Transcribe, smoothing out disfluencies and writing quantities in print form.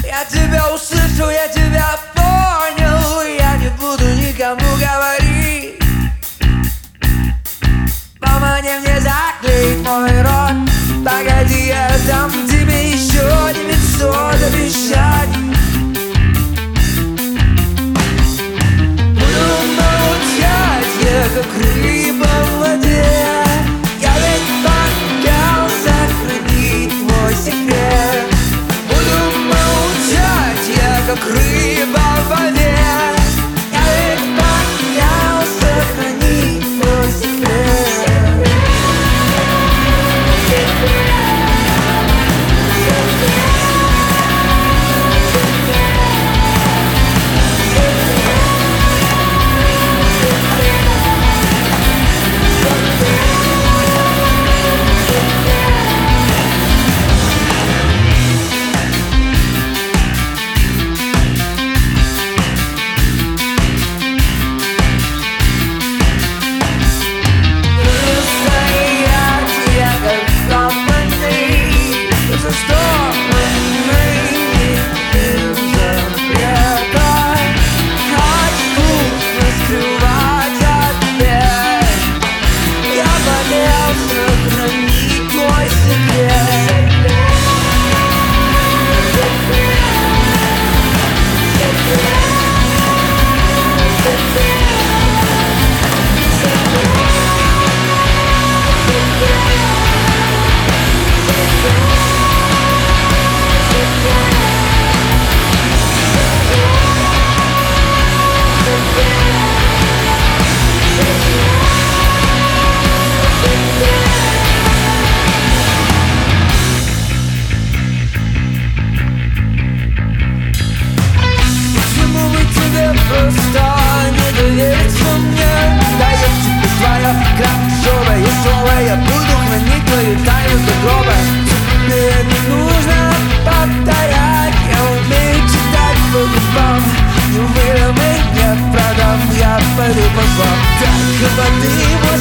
Я тебя услышал, я тебя понял. Я не буду никому говорить. Помоги мне заклеить мой рот. Погоди, я дам тебе еще 900 обещаний. Буду молчать, я как рыба в воде. Я ведь пока сохранить твой секрет. Буду молчать, я как рыба в воде. Я ведь пока сохранить твой секрет. Просто не довериться мне. Даю тебе твое красивое слово. Я буду хранить твою тайну до гроба. Тебе не нужно повторять. Я умею читать по губам. Не выдам и не продам. Я пойду по злам. Так воды